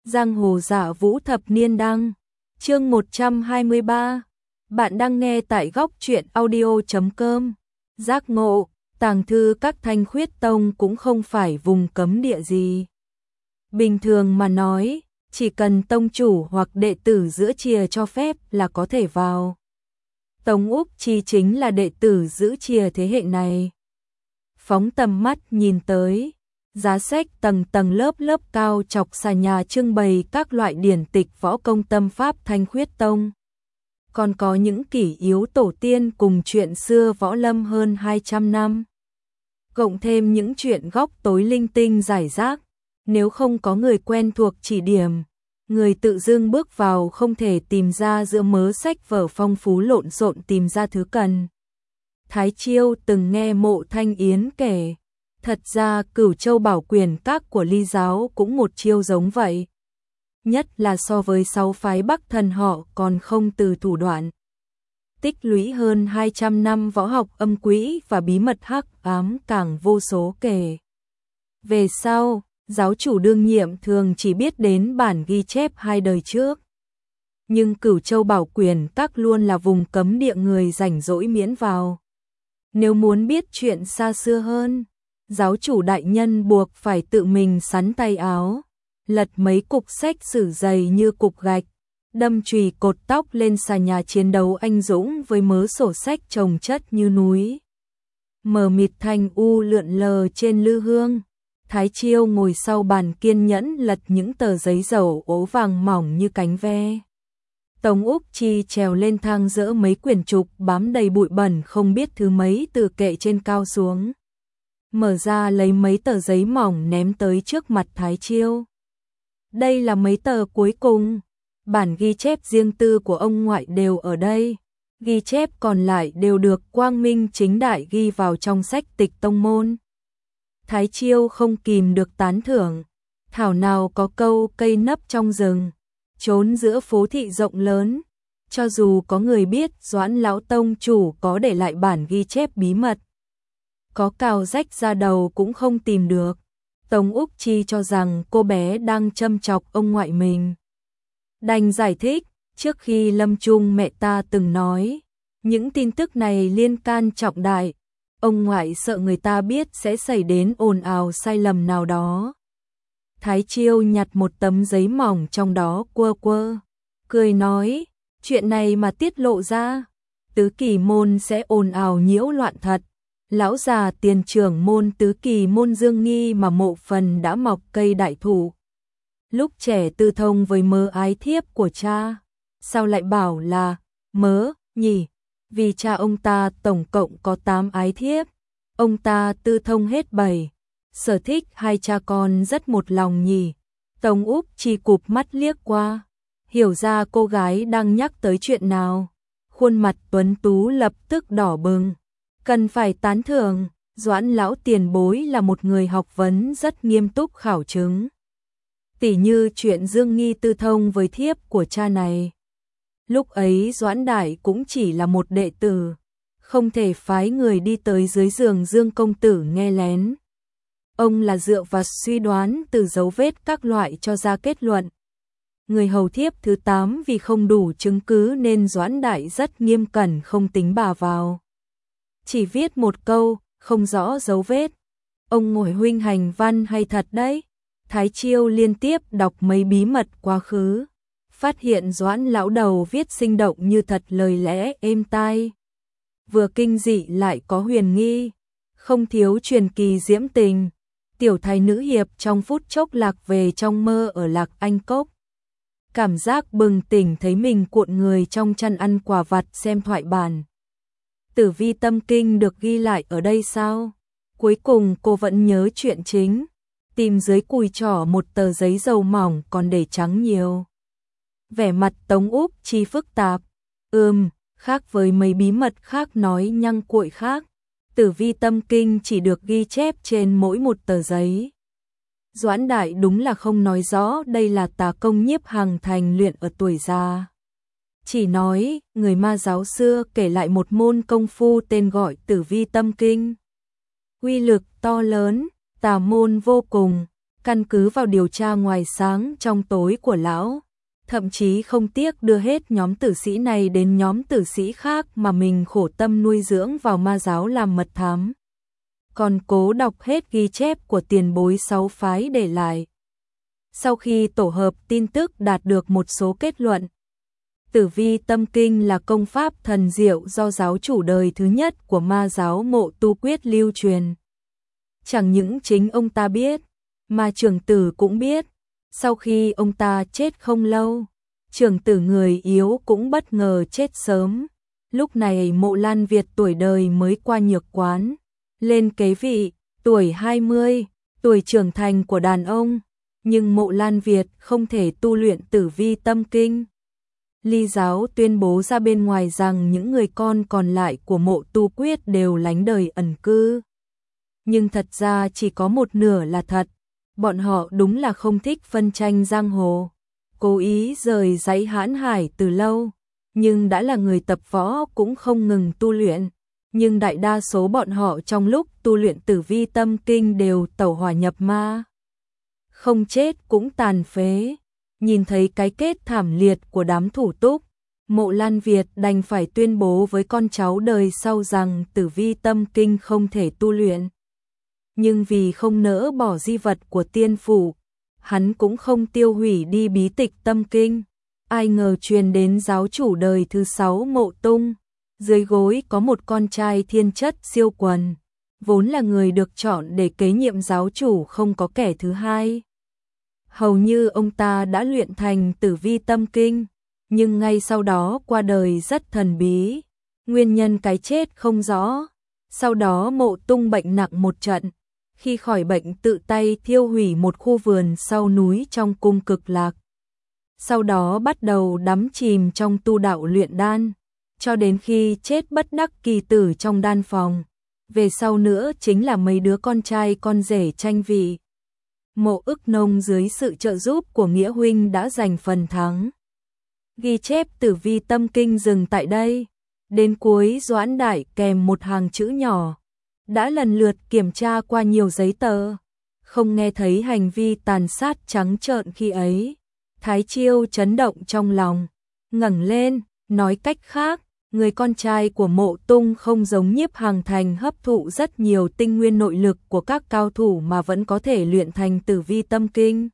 Giang hồ giả vũ thập niên đăng, chương 123. Bạn đang nghe tại góc truyện audio.com. Giác ngộ, tàng thư các Thanh Khuyết Tông cũng không phải vùng cấm địa gì. Bình thường mà nói, chỉ cần tông chủ hoặc đệ tử giữ chìa cho phép là có thể vào. Tống Úc Chi chính là đệ tử giữ chìa thế hệ này. Phóng tầm mắt nhìn tới, giá sách tầng tầng lớp lớp cao chọc xà nhà trưng bày các loại điển tịch võ công tâm pháp Thanh Khuyết Tông. Còn có những kỷ yếu tổ tiên cùng chuyện xưa võ lâm hơn 200 năm. Cộng thêm những chuyện góc tối linh tinh rải rác, nếu không có người quen thuộc chỉ điểm, người tự dưng bước vào không thể tìm ra giữa mớ sách vở phong phú lộn xộn tìm ra thứ cần. Thái Chiêu từng nghe Mộ Thanh Yến kể, thật ra Cửu Châu Bảo Quyền Các của Ly giáo cũng một chiêu giống vậy. Nhất là so với 6 phái Bắc Thần họ còn không từ thủ đoạn. Tích lũy hơn 200 năm võ học âm quỹ và bí mật hắc ám càng vô số kể. Về sau, giáo chủ đương nhiệm thường chỉ biết đến bản ghi chép 2 đời trước. Nhưng Cửu Châu Bảo Quyền Các luôn là vùng cấm địa người rảnh rỗi miễn vào. Nếu muốn biết chuyện xa xưa hơn, giáo chủ đại nhân buộc phải tự mình sắn tay áo, lật mấy cục sách sử dày như cục gạch, đâm chùy cột tóc lên xà nhà chiến đấu anh dũng với mớ sổ sách chồng chất như núi. Mờ mịt thanh u lượn lờ trên lư hương, Thái Chiêu ngồi sau bàn kiên nhẫn lật những tờ giấy dầu ố vàng mỏng như cánh ve. Tống Úc Chi trèo lên thang dỡ mấy quyển trục bám đầy bụi bẩn không biết thứ mấy từ kệ trên cao xuống. Mở ra lấy mấy tờ giấy mỏng ném tới trước mặt Thái Chiêu. Đây là mấy tờ cuối cùng, bản ghi chép riêng tư của ông ngoại đều ở đây, ghi chép còn lại đều được quang minh chính đại ghi vào trong sách tịch tông môn. Thái Chiêu không kìm được tán thưởng, thảo nào có câu cây nấp trong rừng, trốn giữa phố thị rộng lớn, cho dù có người biết Doãn lão tông chủ có để lại bản ghi chép bí mật, có cào rách ra đầu cũng không tìm được. Tống Úc Chi cho rằng cô bé đang châm chọc ông ngoại mình. Đành giải thích, trước khi lâm chung mẹ ta từng nói, những tin tức này liên can trọng đại, ông ngoại sợ người ta biết sẽ xảy đến ồn ào sai lầm nào đó. Thái Chiêu nhặt một tấm giấy mỏng trong đó quơ quơ, cười nói, chuyện này mà tiết lộ ra, tứ kỳ môn sẽ ồn ào nhiễu loạn thật. Lão già tiền trưởng môn tứ kỳ môn Dương Nghi mà mộ phần đã mọc cây đại thụ. Lúc trẻ tư thông với mớ ái thiếp của cha, sao lại bảo là mớ nhỉ? Vì cha ông ta tổng cộng có 8 ái thiếp, ông ta tư thông hết 7. Sở thích hai cha con rất một lòng nhỉ. Tống Úc Chi cụp mắt liếc qua, hiểu ra cô gái đang nhắc tới chuyện nào. Khuôn mặt tuấn tú lập tức đỏ bừng. Cần phải tán thưởng, Doãn lão tiền bối là một người học vấn rất nghiêm túc khảo chứng. Tỉ như chuyện Dương Nghi tư thông với thiếp của cha này. Lúc ấy Doãn Đại cũng chỉ là một đệ tử, không thể phái người đi tới dưới giường Dương công tử nghe lén. Ông là dựa vào suy đoán từ dấu vết các loại cho ra kết luận. Người hầu thiếp thứ 8 vì không đủ chứng cứ nên Doãn Đại rất nghiêm cẩn không tính bà vào. Chỉ viết một câu, không rõ dấu vết. Ông ngồi huynh hành văn hay thật đấy. Thái Chiêu liên tiếp đọc mấy bí mật quá khứ, phát hiện Doãn lão đầu viết sinh động như thật, lời lẽ êm tai, vừa kinh dị lại có huyền nghi, không thiếu truyền kỳ diễm tình. Tiểu thái nữ hiệp trong phút chốc lạc về trong mơ ở Lạc Anh Cốc. Cảm giác bừng tỉnh thấy mình cuộn người trong chăn ăn quả vặt xem thoại bản. Tử vi tâm kinh được ghi lại ở đây sao? Cuối cùng cô vẫn nhớ chuyện chính, tìm dưới cùi trỏ một tờ giấy dầu mỏng còn để trắng nhiều. Vẻ mặt Tống Úc Chi phức tạp, khác với mấy bí mật khác nói nhăng cuội khác, tử vi tâm kinh chỉ được ghi chép trên mỗi một tờ giấy. Doãn Đại đúng là không nói rõ đây là tà công Nhiếp Hằng thành luyện ở tuổi già. Chỉ nói, người ma giáo xưa kể lại một môn công phu tên gọi tử vi tâm kinh. Uy lực to lớn, tà môn vô cùng, căn cứ vào điều tra ngoài sáng trong tối của lão, thậm chí không tiếc đưa hết nhóm tử sĩ này đến nhóm tử sĩ khác mà mình khổ tâm nuôi dưỡng vào ma giáo làm mật thám. Còn cố đọc hết ghi chép của tiền bối 6 phái để lại. Sau khi tổ hợp tin tức đạt được một số kết luận, Tử Vi Tâm Kinh là công pháp thần diệu do giáo chủ đời thứ nhất của ma giáo Mộ Tu Quyết lưu truyền. Chẳng những chính ông ta biết, mà trưởng tử cũng biết. Sau khi ông ta chết không lâu, trưởng tử người yếu cũng bất ngờ chết sớm. Lúc này Mộ Lan Việt tuổi đời mới qua nhược quán, lên kế vị, tuổi 20, tuổi trưởng thành của đàn ông. Nhưng Mộ Lan Việt không thể tu luyện Tử Vi Tâm Kinh. Ly giáo tuyên bố ra bên ngoài rằng những người con còn lại của Mộ Tu Quyết đều lánh đời ẩn cư. Nhưng thật ra chỉ có một nửa là thật. Bọn họ đúng là không thích phân tranh giang hồ, cố ý rời dãy Hãn Hải từ lâu, nhưng đã là người tập võ cũng không ngừng tu luyện. Nhưng đại đa số bọn họ trong lúc tu luyện Tử Vi Tâm Kinh đều tẩu hỏa nhập ma, không chết cũng tàn phế. Nhìn thấy cái kết thảm liệt của đám thủ túc, Mộ Lan Việt đành phải tuyên bố với con cháu đời sau rằng Tử Vi Tâm Kinh không thể tu luyện. Nhưng vì không nỡ bỏ di vật của tiên phủ, hắn cũng không tiêu hủy đi bí tịch tâm kinh. Ai ngờ truyền đến giáo chủ đời thứ 6 Mộ Tung, dưới gối có một con trai thiên chất siêu quần, vốn là người được chọn để kế nhiệm giáo chủ không có kẻ thứ hai. Hầu như ông ta đã luyện thành Tử Vi Tâm Kinh, nhưng ngay sau đó qua đời rất thần bí, nguyên nhân cái chết không rõ. Sau đó Mộ Tung bệnh nặng một trận, khi khỏi bệnh tự tay thiêu hủy một khu vườn sau núi trong cung Cực Lạc. Sau đó bắt đầu đắm chìm trong tu đạo luyện đan, cho đến khi chết bất đắc kỳ tử trong đan phòng. Về sau nữa chính là mấy đứa con trai con rể tranh vị. Mộ Ức Nông dưới sự trợ giúp của Nghĩa huynh đã giành phần thắng. Ghi chép Tử Vi Tâm Kinh dừng tại đây. Đến cuối Doãn Đại kèm một hàng chữ nhỏ, đã lần lượt kiểm tra qua nhiều giấy tờ, không nghe thấy hành vi tàn sát trắng trợn khi ấy. Thái Chiêu chấn động trong lòng, ngẩng lên, nói cách khác, người con trai của Mộ Tung không giống Nhiếp Hằng Thành hấp thụ rất nhiều tinh nguyên nội lực của các cao thủ mà vẫn có thể luyện thành Tử Vi Tâm Kinh.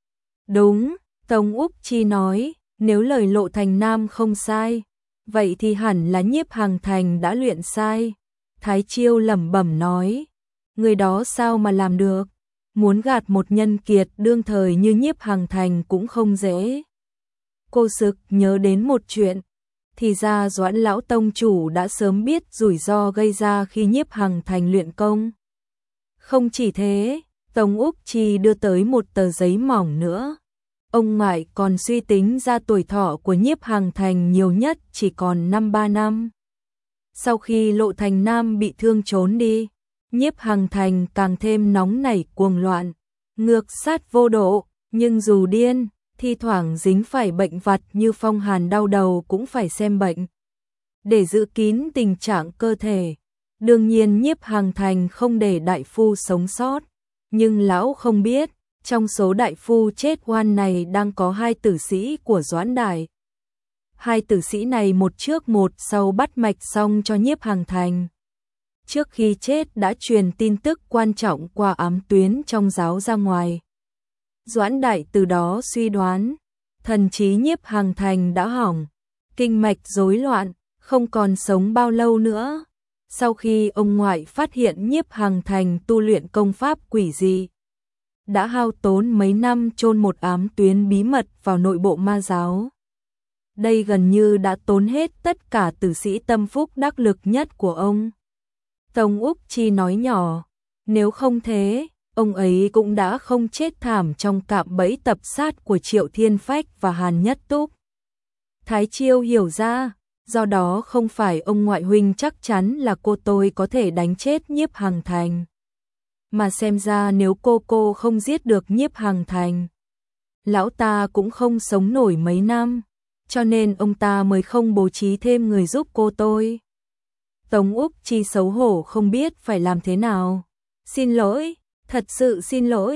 Đúng, Tống Úc Chi nói, nếu lời Lộ Thành Nam không sai, vậy thì hẳn là Nhiếp Hằng Thành đã luyện sai. Thái Chiêu lẩm bẩm nói, người đó sao mà làm được, muốn gạt một nhân kiệt đương thời như Nhiếp Hằng Thành cũng không dễ. Cô sực nhớ đến một chuyện, thì ra Doãn lão tông chủ đã sớm biết rủi ro gây ra khi Nhiếp Hằng Thành luyện công. Không chỉ thế, Tống Úc Chi đưa tới một tờ giấy mỏng nữa. Ông ngoại còn suy tính ra tuổi thọ của Nhiếp Hằng Thành nhiều nhất chỉ còn 53 năm. Sau khi Lộ Thành Nam bị thương trốn đi, Nhiếp Hằng Thành càng thêm nóng nảy cuồng loạn, ngược sát vô độ, nhưng dù điên, thi thoảng dính phải bệnh vặt như phong hàn đau đầu cũng phải xem bệnh. Để giữ kín tình trạng cơ thể, đương nhiên Nhiếp Hằng Thành không để đại phu sống sót, nhưng lão không biết, trong số đại phu chết oan này đang có 2 tử sĩ của Doãn Đại. 2 tử sĩ này một trước một sau bắt mạch xong cho Nhiếp Hằng Thành. Trước khi chết đã truyền tin tức quan trọng qua ám tuyến trong giáo ra ngoài. Doãn Đại từ đó suy đoán, thần trí Nhiếp Hằng Thành đã hỏng, kinh mạch rối loạn, không còn sống bao lâu nữa. Sau khi ông ngoại phát hiện Nhiếp Hằng Thành tu luyện công pháp quỷ dị, đã hao tốn mấy năm chôn một ám tuyến bí mật vào nội bộ ma giáo. Đây gần như đã tốn hết tất cả tử sĩ tâm phúc đắc lực nhất của ông. Tống Úc Chi nói nhỏ, nếu không thế, ông ấy cũng đã không chết thảm trong cạm bẫy tập sát của Triệu Thiên Phách và Hàn Nhất Túc. Thái Chiêu hiểu ra, do đó không phải ông ngoại huynh chắc chắn là cô tôi có thể đánh chết Nhiếp Hằng Thành. Mà xem ra nếu cô không giết được Nhiếp Hằng Thành, lão ta cũng không sống nổi mấy năm, cho nên ông ta mới không bố trí thêm người giúp cô tôi. Tống Úc Chi xấu hổ không biết phải làm thế nào. Xin lỗi, thật sự xin lỗi,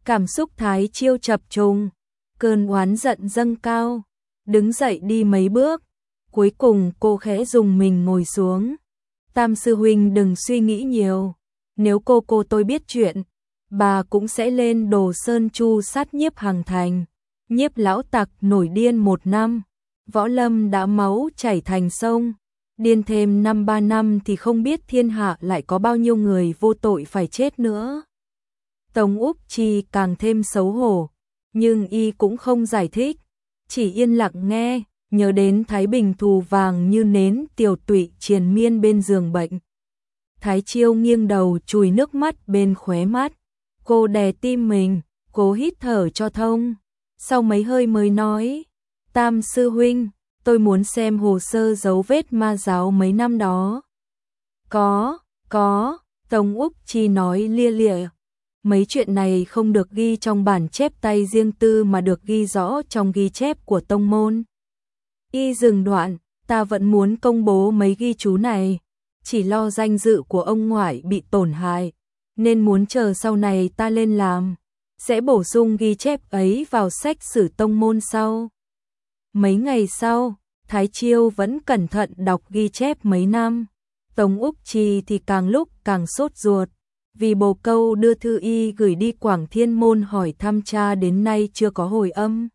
Cảm xúc Thái Chiêu chập trùng, cơn oán giận dâng cao, đứng dậy đi mấy bước, cuối cùng cô khẽ dùng mình ngồi xuống. Tam sư huynh đừng suy nghĩ nhiều, nếu cô tôi biết chuyện, bà cũng sẽ lên Đồ Sơn Chu sát Nhiếp Hằng thành. Nhiếp lão tặc nổi điên 1 năm, võ lâm đã máu chảy thành sông, điên thêm 3 năm thì không biết thiên hạ lại có bao nhiêu người vô tội phải chết nữa. Tống Úc Chi càng thêm xấu hổ, nhưng y cũng không giải thích, chỉ yên lặng nghe, nhớ đến Thái Bình thù vàng như nến tiểu tụy triền miên bên giường bệnh. Thái Chiêu nghiêng đầu chùi nước mắt bên khóe mắt, cô đè tim mình, cố hít thở cho thông, sau mấy hơi mới nói, Tam sư huynh, tôi muốn xem hồ sơ dấu vết ma giáo mấy năm đó. Có, Tống Úc Chi nói lia lịa. Mấy chuyện này không được ghi trong bản chép tay riêng tư mà được ghi rõ trong ghi chép của tông môn. Y dừng đoạn, ta vẫn muốn công bố mấy ghi chú này, chỉ lo danh dự của ông ngoại bị tổn hại, nên muốn chờ sau này ta lên làm, sẽ bổ sung ghi chép ấy vào sách sử tông môn sau. Mấy ngày sau, Thái Chiêu vẫn cẩn thận đọc ghi chép mấy năm, Tống Úc Chi thì càng lúc càng sốt ruột, vì bồ câu đưa thư y gửi đi Quảng Thiên Môn hỏi thăm cha đến nay chưa có hồi âm.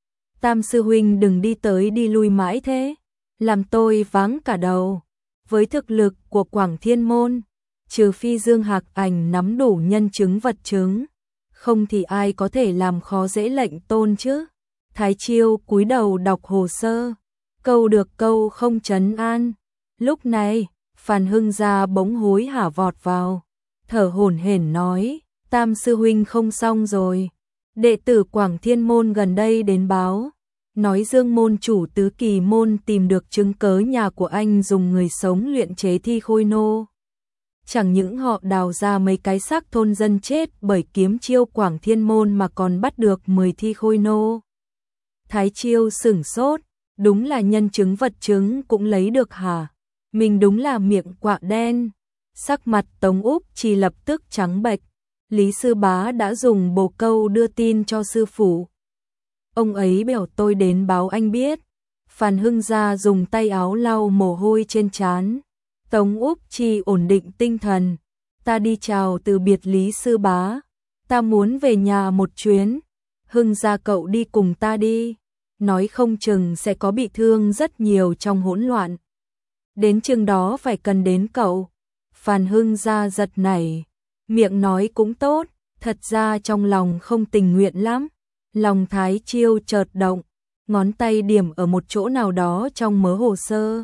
Tam sư huynh đừng đi tới đi lui mãi thế, làm tôi váng cả đầu. Với thực lực của Quảng Thiên Môn, trừ phi Dương Hạc Ảnh nắm đủ nhân chứng vật chứng, không thì ai có thể làm khó dễ lệnh tôn chứ. Thái Chiêu cúi đầu đọc hồ sơ, câu được câu không trấn an. Lúc này, Phan Hưng Gia bỗng hối hả vọt vào, thở hổn hển nói, Tam sư huynh không xong rồi. Đệ tử Quảng Thiên Môn gần đây đến báo, nói Dương môn chủ Tứ Kỳ môn tìm được chứng cớ nhà của anh dùng người sống luyện chế thi khôi nô. Chẳng những họ đào ra mấy cái xác thôn dân chết bởi kiếm chiêu Quảng Thiên Môn mà còn bắt được 10 thi khôi nô. Thái Chiêu sửng sốt, đúng là nhân chứng vật chứng cũng lấy được hả? Mình đúng là miệng quạ đen. Sắc mặt Tống Úc Chi lập tức trắng bệch. Lý sư bá đã dùng bồ câu đưa tin cho sư phụ. Ông ấy bảo tôi đến báo anh biết. Phan Hưng Gia dùng tay áo lau mồ hôi trên trán. Tống Úc Chi ổn định tinh thần. Ta đi chào từ biệt Lý sư bá. Ta muốn về nhà một chuyến. Hưng Gia cậu đi cùng ta đi. Nói không chừng sẽ có bị thương rất nhiều trong hỗn loạn. Đến chừng đó phải cần đến cậu. Phan Hưng Gia giật nảy. Miệng nói cũng tốt, thật ra trong lòng không tình nguyện lắm. Lòng Thái Chiêu chợt động, ngón tay điểm ở một chỗ nào đó trong mớ hồ sơ.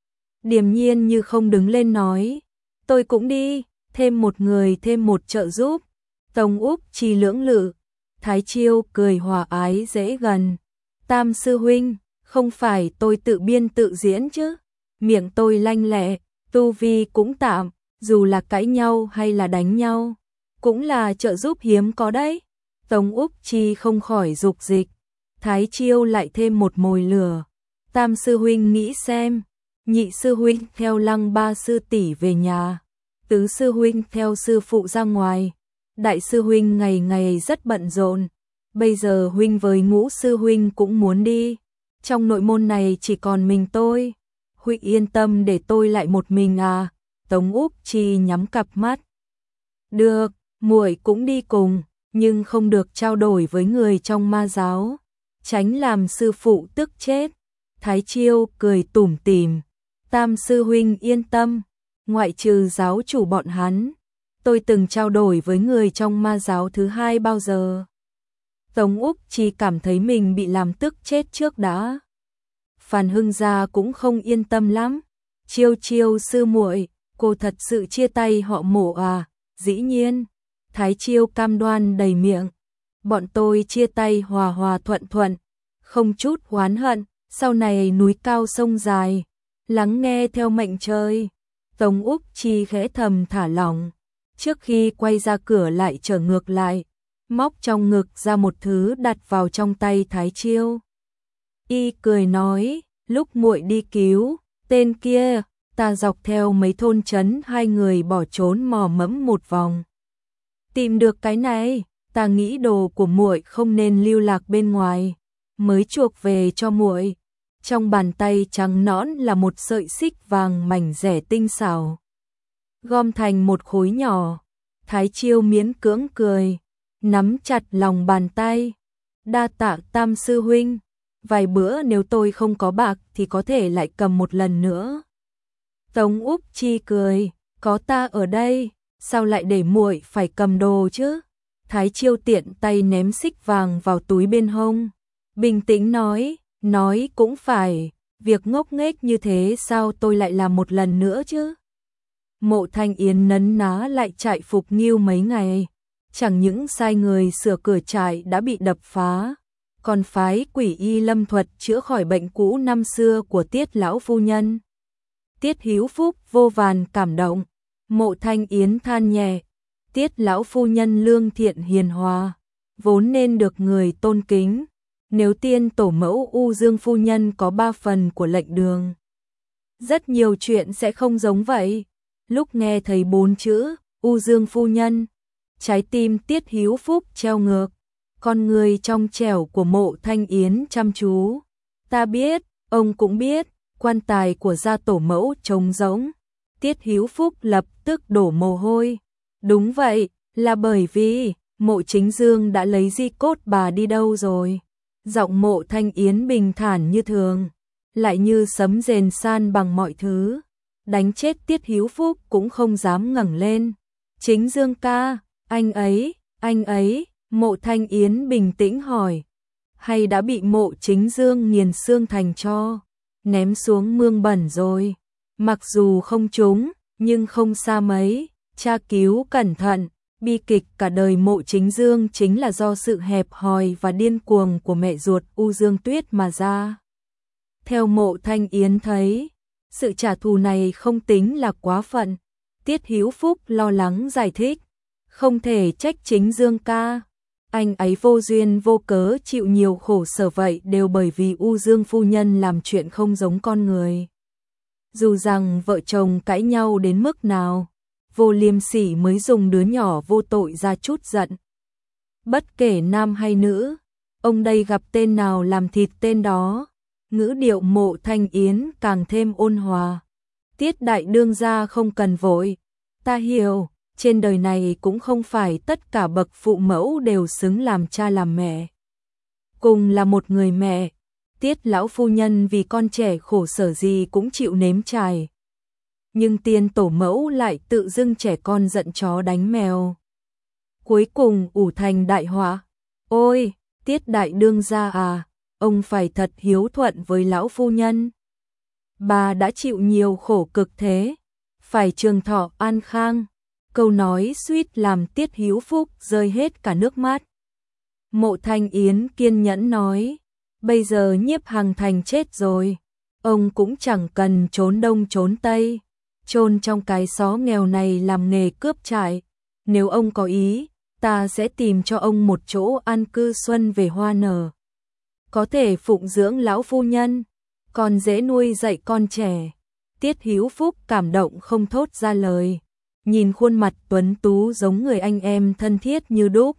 Điềm nhiên như không đứng lên nói, tôi cũng đi, thêm một người thêm một trợ giúp. Tống Úc Chi lưỡng lự, Thái Chiêu cười hòa ái dễ gần. Tam sư huynh, không phải tôi tự biên tự diễn chứ? Miệng tôi lanh lẹ, tu vi cũng tạm, dù là cãi nhau hay là đánh nhau, cũng là trợ giúp hiếm có đấy. Tống Úc Chi không khỏi dục dịch, Thái Chiêu lại thêm một mồi lửa. Tam sư huynh nghĩ xem, nhị sư huynh theo Lăng ba sư tỷ về nhà, tứ sư huynh theo sư phụ ra ngoài, đại sư huynh ngày ngày rất bận rộn, bây giờ huynh với ngũ sư huynh cũng muốn đi, trong nội môn này chỉ còn mình tôi, huynh yên tâm để tôi lại một mình à? Tống Úc Chi nhắm cặp mắt. Được, muội cũng đi cùng, nhưng không được trao đổi với người trong ma giáo, tránh làm sư phụ tức chết. Thái Chiêu cười tủm tỉm, Tam sư huynh yên tâm, ngoại trừ giáo chủ bọn hắn, tôi từng trao đổi với người trong ma giáo thứ hai bao giờ. Tống Úc Chi cảm thấy mình bị làm tức chết trước đã. Phan Hưng Gia cũng không yên tâm lắm. Chiêu Chiêu sư muội, cô thật sự chia tay họ Mộ à? Dĩ nhiên. Thái Chiêu cam đoan đầy miệng. Bọn tôi chia tay hòa hòa thuận thuận, không chút oán hận, sau này núi cao sông dài, lắng nghe theo mệnh trời. Tống Úc Chi khẽ thầm thả lỏng, trước khi quay ra cửa lại trở ngược lại, móc trong ngực ra một thứ đặt vào trong tay Thái Chiêu. Y cười nói, lúc muội đi cứu tên kia, ta dọc theo mấy thôn trấn hai người bỏ trốn mò mẫm một vòng. Tìm được cái này, ta nghĩ đồ của muội không nên lưu lạc bên ngoài, mới chuộc về cho muội. Trong bàn tay trắng nõn là một sợi xích vàng mảnh rẻ tinh xảo, gom thành một khối nhỏ. Thái Chiêu miễn cưỡng cười, nắm chặt lòng bàn tay. Đa tạ Tam sư huynh, vài bữa nếu tôi không có bạc thì có thể lại cầm một lần nữa. Tống Úc Chi cười, có ta ở đây, sao lại để muội phải cầm đồ chứ? Thái Chiêu tiện tay ném xích vàng vào túi bên hông, bình tĩnh nói cũng phải, việc ngốc nghếch như thế sao tôi lại làm một lần nữa chứ? Mộ Thanh Yến nấn ná lại trại Phục Nghiêu mấy ngày, chẳng những sai người sửa cửa trại đã bị đập phá, còn phái quỷ y lâm thuật chữa khỏi bệnh cũ năm xưa của Tiết lão phu nhân. Tiết Hữu Phúc vô vàn cảm động, Mộ Thanh Yến than nhẹ, Tiết lão phu nhân lương thiện hiền hòa, vốn nên được người tôn kính, nếu tiên tổ mẫu U Dương phu nhân có 3 phần của lệnh đường, rất nhiều chuyện sẽ không giống vậy. Lúc nghe thấy 4 chữ U Dương phu nhân, trái tim Tiết Hữu Phúc treo ngược, con người trong trẻo của Mộ Thanh Yến chăm chú. Ta biết, ông cũng biết, quan tài của gia tổ mẫu trống rỗng. Tiết Hữu Phúc lập tức đổ mồ hôi. Đúng vậy, là bởi vì Mộ Chính Dương đã lấy di cốt bà đi đâu rồi? Giọng Mộ Thanh Yến bình thản như thường, lại như sấm rền san bằng mọi thứ. Đánh chết Tiết Hữu Phúc cũng không dám ngẩng lên. Chính Dương ca, anh ấy, Mộ Thanh Yến bình tĩnh hỏi. Hay đã bị Mộ Chính Dương nghiền xương thành tro, ném xuống mương bẩn rồi? Mặc dù không trúng, nhưng không xa mấy. Tra cứu cẩn thận, bi kịch cả đời Mộ Chính Dương chính là do sự hẹp hòi và điên cuồng của mẹ ruột U Dương Tuyết mà ra. Theo Mộ Thanh Yến thấy, sự trả thù này không tính là quá phận. Tiết Hữu Phúc lo lắng giải thích, không thể trách Chính Dương ca. Anh ấy vô duyên vô cớ chịu nhiều khổ sở vậy đều bởi vì U Dương phu nhân làm chuyện không giống con người. Dù rằng vợ chồng cãi nhau đến mức nào, Vô Liêm Sỉ mới dùng đứa nhỏ vô tội ra chút giận. Bất kể nam hay nữ, ông đây gặp tên nào làm thịt tên đó. Ngữ điệu Mộ Thanh Yến càng thêm ôn hòa. Tiết đại đương gia không cần vội, ta hiểu, trên đời này cũng không phải tất cả bậc phụ mẫu đều xứng làm cha làm mẹ. Cùng là một người mẹ, Tiết lão phu nhân vì con trẻ khổ sở gì cũng chịu nếm trải. Nhưng tiên tổ mẫu lại tự dưng trẻ con giận chó đánh mèo. Cuối cùng ủ thành đại họa. Ôi, Tiết đại đương gia à, ông phải thật hiếu thuận với lão phu nhân. Bà đã chịu nhiều khổ cực thế, phải trường thọ an khang. Câu nói suýt làm Tiết Hữu Phúc rơi hết cả nước mắt. Mộ Thanh Yến kiên nhẫn nói, bây giờ Nhiếp Hằng Thành chết rồi, ông cũng chẳng cần trốn đông trốn tây, chôn trong cái xó nghèo này làm nghề cướp trại. Nếu ông có ý, ta sẽ tìm cho ông một chỗ an cư xuân về hoa nở. Có thể phụng dưỡng lão phu nhân, còn dễ nuôi dạy con trẻ. Tiết Hữu Phúc cảm động không thốt ra lời, nhìn khuôn mặt tuấn tú giống người anh em thân thiết như đúc.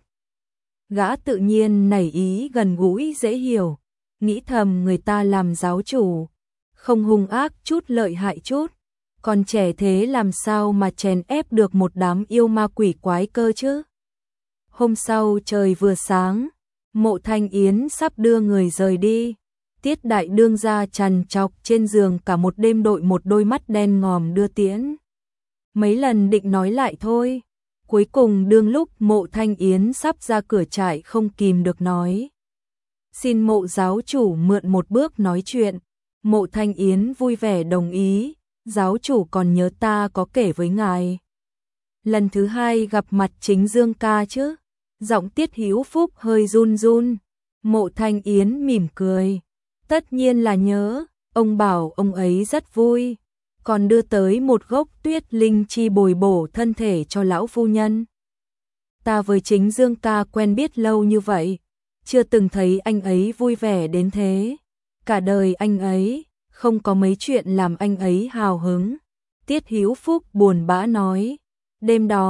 Gã tự nhiên nảy ý gần gũi dễ hiểu, nghĩ thầm người ta làm giáo chủ, không hung ác chút lợi hại chút, còn trẻ thế làm sao mà chèn ép được một đám yêu ma quỷ quái cơ chứ. Hôm sau trời vừa sáng, Mộ Thanh Yến sắp đưa người rời đi. Tiết đại đương gia trằn trọc trên giường cả một đêm đội một đôi mắt đen ngòm đưa tiễn. Mấy lần định nói lại thôi, cuối cùng đương lúc Mộ Thanh Yến sắp ra cửa trại không kìm được nói. Xin Mộ giáo chủ mượn một bước nói chuyện. Mộ Thanh Yến vui vẻ đồng ý, giáo chủ còn nhớ ta có kể với ngài. Lần thứ 2 gặp mặt Chính Dương ca chứ? Giọng Tiết Hữu Phúc hơi run run. Mộ Thanh Yến mỉm cười. Tất nhiên là nhớ, ông bảo ông ấy rất vui, còn đưa tới một gốc tuyết linh chi bồi bổ thân thể cho lão phu nhân. Ta với Chính Dương ca quen biết lâu như vậy, chưa từng thấy anh ấy vui vẻ đến thế. Cả đời anh ấy, không có mấy chuyện làm anh ấy hào hứng. Tiết Hữu Phúc buồn bã nói, đêm đó,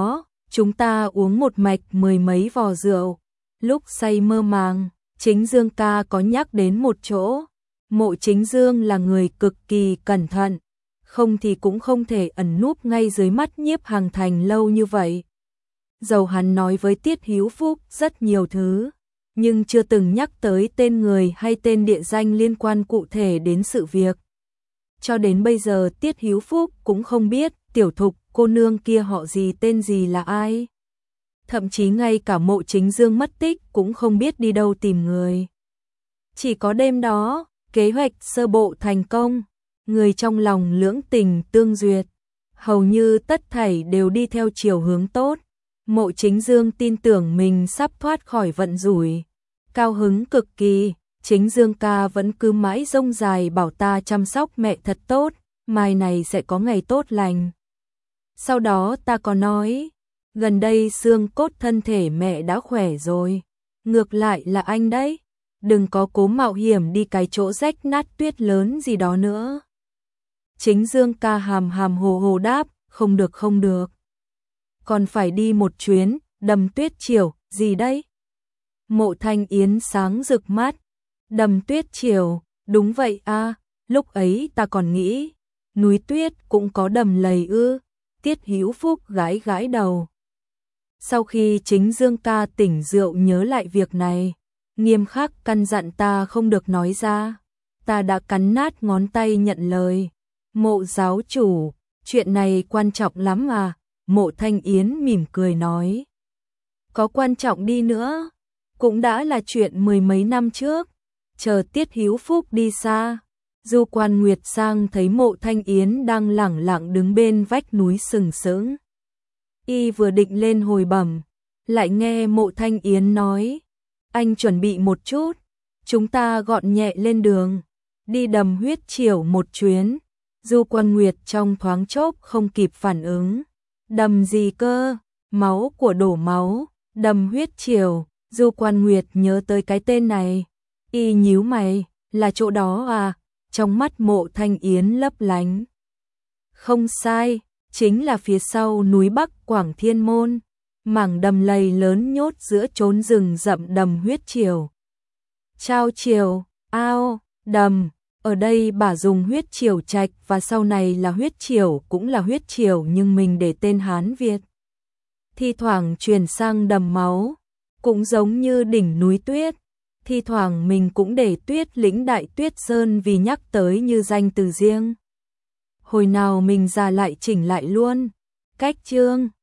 chúng ta uống một mạch 10 mấy vò rượu. Lúc say mơ màng, Chính Dương ca có nhắc đến một chỗ. Mộ Chính Dương là người cực kỳ cẩn thận, không thì cũng không thể ẩn núp ngay dưới mắt Nhiếp Hằng Thành lâu như vậy. Dầu hắn nói với Tiết Hữu Phúc rất nhiều thứ, nhưng chưa từng nhắc tới tên người hay tên địa danh liên quan cụ thể đến sự việc. Cho đến bây giờ Tiết Hữu Phúc cũng không biết Tiểu Thục cô nương kia họ gì tên gì là ai. Thậm chí ngay cả Mộ Chính Dương mất tích cũng không biết đi đâu tìm người. Chỉ có đêm đó, kế hoạch sơ bộ thành công, người trong lòng lưỡng tình tương duyệt, hầu như tất thảy đều đi theo chiều hướng tốt. Mộ Chính Dương tin tưởng mình sắp thoát khỏi vận rủi, cao hứng cực kỳ. Chính Dương ca vẫn cứ mãi rông dài bảo ta chăm sóc mẹ thật tốt, mai này sẽ có ngày tốt lành. Sau đó ta có nói, gần đây xương cốt thân thể mẹ đã khỏe rồi, ngược lại là anh đấy, đừng có cố mạo hiểm đi cái chỗ rách nát tuyết lớn gì đó nữa. Chính Dương ca hàm hàm hồ hồ đáp, không được không được. Còn phải đi một chuyến, Đầm Tuyết Triều, gì đấy? Mộ Thanh Yến sáng rực mắt, Đầm Tuyết Triều, đúng vậy a, lúc ấy ta còn nghĩ, núi tuyết cũng có đầm lầy ư. Tiết Hữu Phúc gãi gãi đầu. Sau khi Chính Dương ca tỉnh rượu nhớ lại việc này, nghiêm khắc căn dặn ta không được nói ra. Ta đã cắn nát ngón tay nhận lời. Mộ giáo chủ, chuyện này quan trọng lắm à? Mộ Thanh Yến mỉm cười nói. Có quan trọng đi nữa, cũng đã là chuyện 10 mấy năm trước. Chờ Tiết Hữu Phúc đi xa, Du Quan Nguyệt sang thấy Mộ Thanh Yến đang lẳng lặng đứng bên vách núi sừng sững. Y vừa định lên hồi bẩm, lại nghe Mộ Thanh Yến nói, anh chuẩn bị một chút, chúng ta gọn nhẹ lên đường, đi Đầm Huyết Triều một chuyến. Du Quan Nguyệt trong thoáng chốc không kịp phản ứng. Đầm gì cơ? Máu của đổ máu, Đầm Huyết Triều. Du Quan Nguyệt nhớ tới cái tên này, y nhíu mày, là chỗ đó à? Trong mắt Mộ Thanh Yến lấp lánh. Không sai, chính là phía sau núi Bắc Quảng Thiên Môn, mảng đầm lầy lớn nhốt giữa chốn rừng rậm Đầm Huyết Triều. Trao triều, ao, đầm, ở đây bà dùng huyết triều trạch và sau này là huyết triều cũng là huyết triều nhưng mình để tên Hán Việt. Thi thoảng chuyển sang đầm máu, cũng giống như đỉnh núi tuyết. Thi thoảng mình cũng để Tuyết Lĩnh Đại Tuyết Sơn vì nhắc tới như danh từ riêng. Hồi nào mình ra lại chỉnh lại luôn. Cách chương